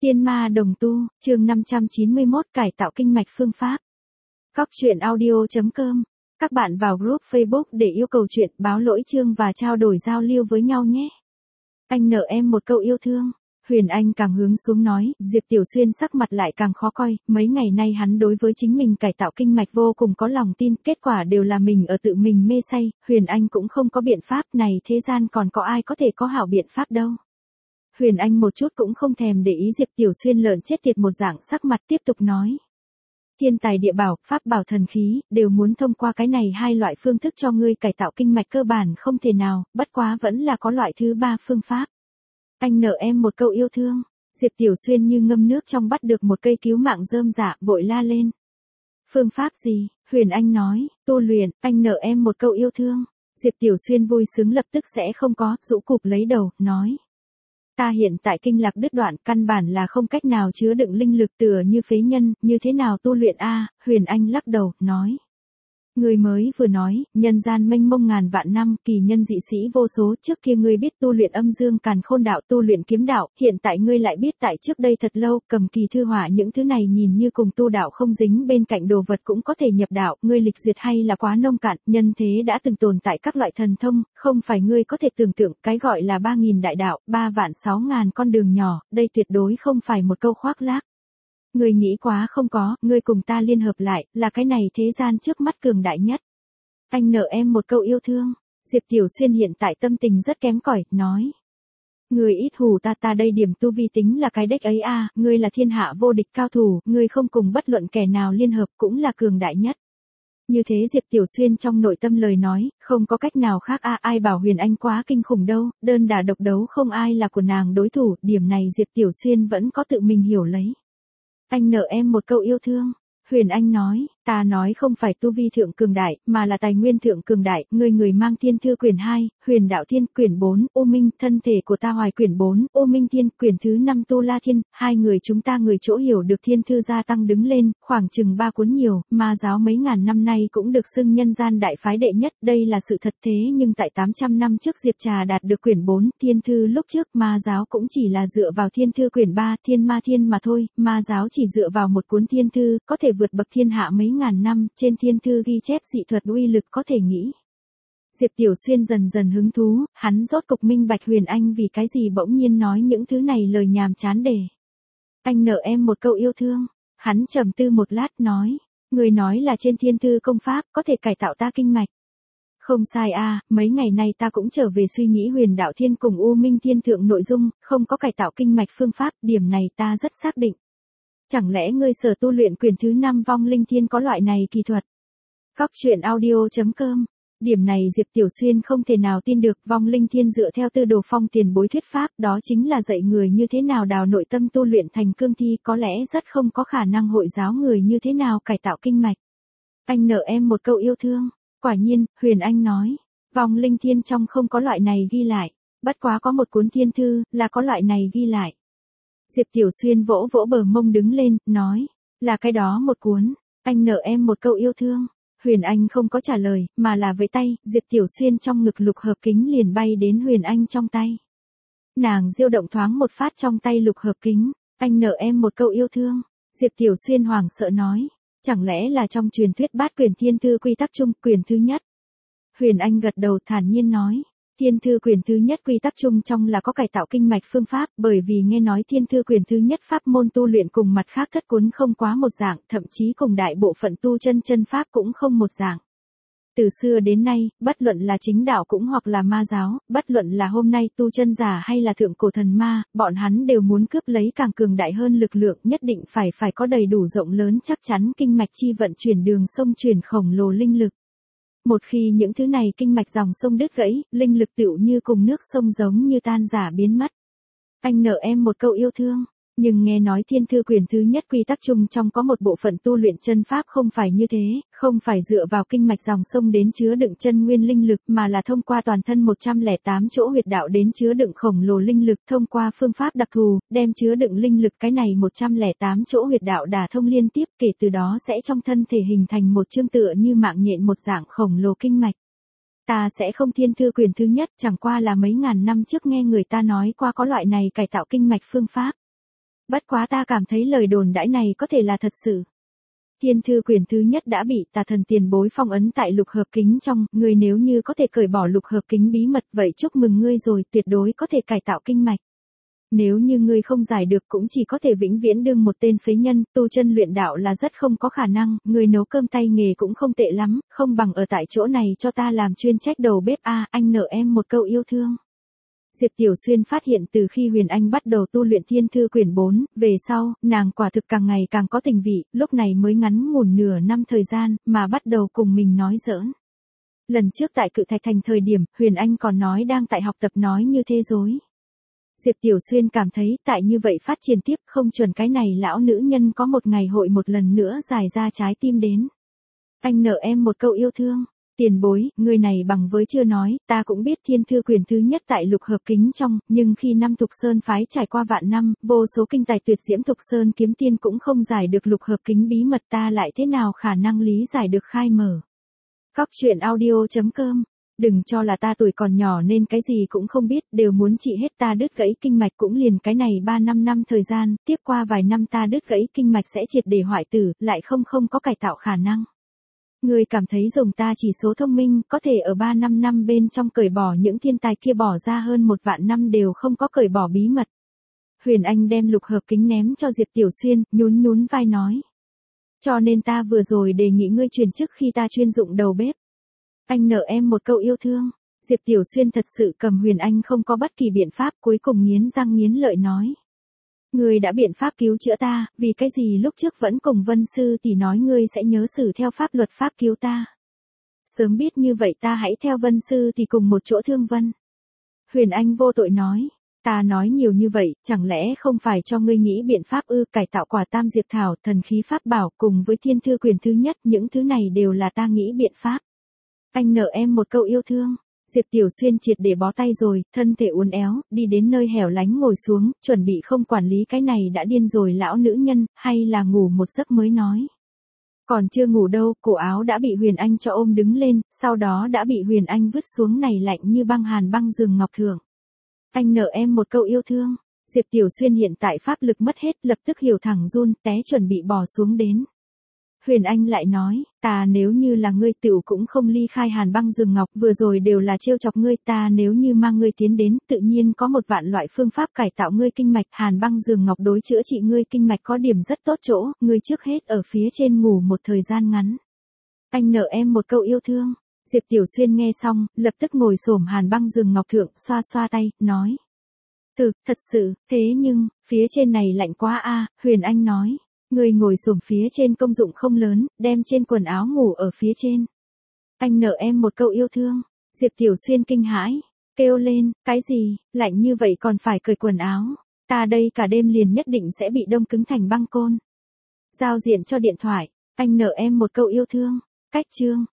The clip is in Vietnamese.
Tiên ma đồng tu, chương 591 cải tạo kinh mạch phương pháp. Cóc truyện audio.com. Các bạn vào group Facebook để yêu cầu chuyện, báo lỗi chương và trao đổi giao lưu với nhau nhé. Anh nợ em một câu yêu thương. Huyền Anh càng hướng xuống nói, Diệp Tiểu Xuyên sắc mặt lại càng khó coi, mấy ngày nay hắn đối với chính mình cải tạo kinh mạch vô cùng có lòng tin, kết quả đều là mình ở tự mình mê say, Huyền Anh cũng không có biện pháp này, thế gian còn có ai có thể có hảo biện pháp đâu. Huyền Anh một chút cũng không thèm để ý Diệp Tiểu Xuyên lợn chết tiệt một dạng sắc mặt tiếp tục nói. Thiên tài địa bảo, pháp bảo thần khí, đều muốn thông qua cái này hai loại phương thức cho ngươi cải tạo kinh mạch cơ bản không thể nào, bất quá vẫn là có loại thứ ba phương pháp. Anh nợ em một câu yêu thương. Diệp Tiểu Xuyên như ngâm nước trong bắt được một cây cứu mạng rơm rạ, vội la lên. Phương pháp gì? Huyền Anh nói, tu luyện, anh nợ em một câu yêu thương. Diệp Tiểu Xuyên vui sướng lập tức sẽ không có, rũ cụp lấy đầu, nói. Ta hiện tại kinh lạc đứt đoạn, căn bản là không cách nào chứa đựng linh lực tựa như phế nhân, như thế nào tu luyện a? Huyền Anh lắc đầu, nói. Người mới vừa nói, nhân gian mênh mông ngàn vạn năm, kỳ nhân dị sĩ vô số, trước kia ngươi biết tu luyện âm dương càn khôn đạo, tu luyện kiếm đạo, hiện tại ngươi lại biết tại trước đây thật lâu, cầm kỳ thư họa những thứ này nhìn như cùng tu đạo không dính, bên cạnh đồ vật cũng có thể nhập đạo, ngươi lịch duyệt hay là quá nông cạn, nhân thế đã từng tồn tại các loại thần thông, không phải ngươi có thể tưởng tượng, cái gọi là 3.000 đại đạo, 3.600.000 con đường nhỏ, đây tuyệt đối không phải một câu khoác lác. Ngươi nghĩ quá không có, ngươi cùng ta liên hợp lại, là cái này thế gian trước mắt cường đại nhất. Anh nợ em một câu yêu thương. Diệp Tiểu Xuyên hiện tại tâm tình rất kém cỏi, nói. Ngươi ít hù ta đây điểm tu vi tính là cái đếch ấy a, ngươi là thiên hạ vô địch cao thủ, ngươi không cùng bất luận kẻ nào liên hợp cũng là cường đại nhất. Như thế Diệp Tiểu Xuyên trong nội tâm lời nói, không có cách nào khác a, ai bảo Huyền Anh quá kinh khủng đâu, đơn đả độc đấu không ai là của nàng đối thủ, điểm này Diệp Tiểu Xuyên vẫn có tự mình hiểu lấy. Anh nợ em một câu yêu thương. Huyền Anh nói, ta nói không phải tu vi thượng cường đại, mà là tài nguyên thượng cường đại, người mang thiên thư quyển 2, huyền đạo thiên, quyển 4, ô minh, thân thể của ta hoài quyển 4, ô minh thiên, quyển thứ 5 tu la thiên, hai người chúng ta người chỗ hiểu được thiên thư gia tăng đứng lên, khoảng chừng 3 cuốn nhiều, ma giáo mấy ngàn năm nay cũng được xưng nhân gian đại phái đệ nhất, đây là sự thật thế nhưng tại 800 năm trước Diệp Trà đạt được quyển 4, thiên thư lúc trước ma giáo cũng chỉ là dựa vào thiên thư quyển 3, thiên ma thiên mà thôi, ma giáo chỉ dựa vào một cuốn thiên thư, có thể vượt bậc thiên hạ mấy ngàn năm, trên thiên thư ghi chép dị thuật uy lực có thể nghĩ. Diệp Tiểu Xuyên dần dần hứng thú, hắn rốt cục minh bạch Huyền Anh vì cái gì bỗng nhiên nói những thứ này lời nhàm chán để. Anh nợ em một câu yêu thương. Hắn trầm tư một lát nói, người nói là trên thiên thư công pháp có thể cải tạo ta kinh mạch. Không sai a, mấy ngày nay ta cũng trở về suy nghĩ huyền đạo thiên cùng U Minh thiên thượng nội dung, không có cải tạo kinh mạch phương pháp, điểm này ta rất xác định. Chẳng lẽ ngươi sở tu luyện quyển thứ 5 vong linh thiên có loại này kỳ thuật? Cóc truyện audio.com. Điểm này Diệp Tiểu Xuyên không thể nào tin được, vong linh thiên dựa theo Tư Đồ Phong tiền bối thuyết pháp, đó chính là dạy người như thế nào đào nội tâm tu luyện thành cương thi, có lẽ rất không có khả năng hội giáo người như thế nào cải tạo kinh mạch. Anh nợ em một câu yêu thương. Quả nhiên, Huyền Anh nói, vong linh thiên trong không có loại này ghi lại, bất quá có một cuốn thiên thư, là có loại này ghi lại. Diệp Tiểu Xuyên vỗ vỗ bờ mông đứng lên, nói, là cái đó một cuốn, anh nợ em một câu yêu thương. Huyền Anh không có trả lời, mà là với tay, Diệp Tiểu Xuyên trong ngực lục hợp kính liền bay đến Huyền Anh trong tay. Nàng diêu động thoáng một phát trong tay lục hợp kính, anh nợ em một câu yêu thương. Diệp Tiểu Xuyên hoảng sợ nói, chẳng lẽ là trong truyền thuyết bát quyển thiên thư quy tắc chung, quyển thứ nhất. Huyền Anh gật đầu thản nhiên nói. Thiên thư quyển thứ nhất quy tắc chung trong là có cải tạo kinh mạch phương pháp, bởi vì nghe nói thiên thư quyển thứ nhất pháp môn tu luyện cùng mặt khác thất cuốn không quá một dạng, thậm chí cùng đại bộ phận tu chân pháp cũng không một dạng. Từ xưa đến nay, bất luận là chính đạo cũng hoặc là ma giáo, bất luận là hôm nay tu chân giả hay là thượng cổ thần ma, bọn hắn đều muốn cướp lấy càng cường đại hơn lực lượng, nhất định phải có đầy đủ rộng lớn chắc chắn kinh mạch chi vận chuyển đường sông truyền khổng lồ linh lực. Một khi những thứ này kinh mạch dòng sông đứt gãy, linh lực tựu như cùng nước sông giống như tan rã biến mất. Anh nợ em một câu yêu thương. Nhưng nghe nói thiên thư quyển thứ nhất quy tắc chung trong có một bộ phận tu luyện chân pháp không phải như thế, không phải dựa vào kinh mạch dòng sông đến chứa đựng chân nguyên linh lực mà là thông qua toàn thân 108 chỗ huyệt đạo đến chứa đựng khổng lồ linh lực, thông qua phương pháp đặc thù, đem chứa đựng linh lực cái này 108 chỗ huyệt đạo đả thông liên tiếp, kể từ đó sẽ trong thân thể hình thành một chương tựa như mạng nhện một dạng khổng lồ kinh mạch. Ta sẽ không thiên thư quyển thứ nhất, chẳng qua là mấy ngàn năm trước nghe người ta nói qua có loại này cải tạo kinh mạch phương pháp. Bất quá ta cảm thấy lời đồn đãi này có thể là thật sự. Thiên thư quyển thứ nhất đã bị tà thần tiền bối phong ấn tại lục hợp kính trong, ngươi nếu như có thể cởi bỏ lục hợp kính bí mật vậy chúc mừng ngươi rồi, tuyệt đối có thể cải tạo kinh mạch. Nếu như ngươi không giải được cũng chỉ có thể vĩnh viễn đương một tên phế nhân, tu chân luyện đạo là rất không có khả năng, ngươi nấu cơm tay nghề cũng không tệ lắm, không bằng ở tại chỗ này cho ta làm chuyên trách đầu bếp a, anh nợ em một câu yêu thương. Diệp Tiểu Xuyên phát hiện từ khi Huyền Anh bắt đầu tu luyện Thiên Thư Quyển 4, về sau, nàng quả thực càng ngày càng có tình vị, lúc này mới ngắn ngủn nửa năm thời gian, mà bắt đầu cùng mình nói giỡn. Lần trước tại Cự Thạch Thành thời điểm, Huyền Anh còn nói đang tại học tập nói như thế dối. Diệp Tiểu Xuyên cảm thấy tại như vậy phát triển tiếp không chuẩn cái này lão nữ nhân có một ngày hội một lần nữa dài ra trái tim đến. Anh nợ em một câu yêu thương. Tiền bối, người này bằng với chưa nói, ta cũng biết Thiên Thư Quyển thứ nhất tại lục hợp kính trong, nhưng khi năm Thục Sơn phái trải qua vạn năm, vô số kinh tài tuyệt diễm Thục Sơn kiếm tiên cũng không giải được lục hợp kính bí mật, ta lại thế nào khả năng lý giải được khai mở. Cóc truyện audio.com. Đừng cho là ta tuổi còn nhỏ nên cái gì cũng không biết, đều muốn trị hết ta đứt gãy kinh mạch cũng liền cái này 3-5 năm thời gian, tiếp qua vài năm ta đứt gãy kinh mạch sẽ triệt để hoại tử, lại không có cải tạo khả năng. Người cảm thấy dùng ta chỉ số thông minh, có thể ở 3-5 năm bên trong cởi bỏ những thiên tài kia bỏ ra hơn 1 vạn năm đều không có cởi bỏ bí mật. Huyền Anh đem lục hợp kính ném cho Diệp Tiểu Xuyên, nhún vai nói. Cho nên ta vừa rồi đề nghị ngươi chuyển chức khi ta chuyên dụng đầu bếp. Anh nợ em một câu yêu thương. Diệp Tiểu Xuyên thật sự cầm Huyền Anh không có bất kỳ biện pháp, cuối cùng nghiến răng nghiến lợi nói. Ngươi đã biện pháp cứu chữa ta, vì cái gì lúc trước vẫn cùng Vân Sư tỷ nói ngươi sẽ nhớ xử theo pháp luật pháp cứu ta. Sớm biết như vậy ta hãy theo Vân Sư tỷ cùng một chỗ thương Vân. Huyền Anh vô tội nói, ta nói nhiều như vậy, chẳng lẽ không phải cho ngươi nghĩ biện pháp ư, cải tạo quả tam diệp thảo, thần khí pháp bảo cùng với Thiên Thư Quyển thứ nhất, những thứ này đều là ta nghĩ biện pháp. Anh nợ em một câu yêu thương. Diệp Tiểu Xuyên triệt để bó tay rồi, thân thể uốn éo, đi đến nơi hẻo lánh ngồi xuống, chuẩn bị không quản lý cái này đã điên rồi lão nữ nhân, hay là ngủ một giấc mới nói. Còn chưa ngủ đâu, cổ áo đã bị Huyền Anh cho ôm đứng lên, sau đó đã bị Huyền Anh vứt xuống này lạnh như băng hàn băng giường ngọc thượng. Anh nợ em một câu yêu thương. Diệp Tiểu Xuyên hiện tại pháp lực mất hết, lập tức hiểu thẳng run, té chuẩn bị bò xuống đến. Huyền Anh lại nói, ta nếu như là ngươi tựu cũng không ly khai hàn băng rừng ngọc, vừa rồi đều là trêu chọc ngươi, ta nếu như mang ngươi tiến đến, tự nhiên có một vạn loại phương pháp cải tạo ngươi kinh mạch, hàn băng rừng ngọc đối chữa trị ngươi kinh mạch có điểm rất tốt chỗ, ngươi trước hết ở phía trên ngủ một thời gian ngắn. Anh nợ em một câu yêu thương. Diệp Tiểu Xuyên nghe xong, lập tức ngồi xổm hàn băng rừng ngọc thượng, xoa tay, nói. Thật sự, thế nhưng, phía trên này lạnh quá a. Huyền Anh nói. Người ngồi xổm phía trên công dụng không lớn, đem trên quần áo ngủ ở phía trên. Anh nợ em một câu yêu thương. Diệp Tiểu Xuyên kinh hãi, kêu lên, cái gì, lạnh như vậy còn phải cởi quần áo. Ta đây cả đêm liền nhất định sẽ bị đông cứng thành băng côn. Giao diện cho điện thoại, anh nợ em một câu yêu thương. Cách chương.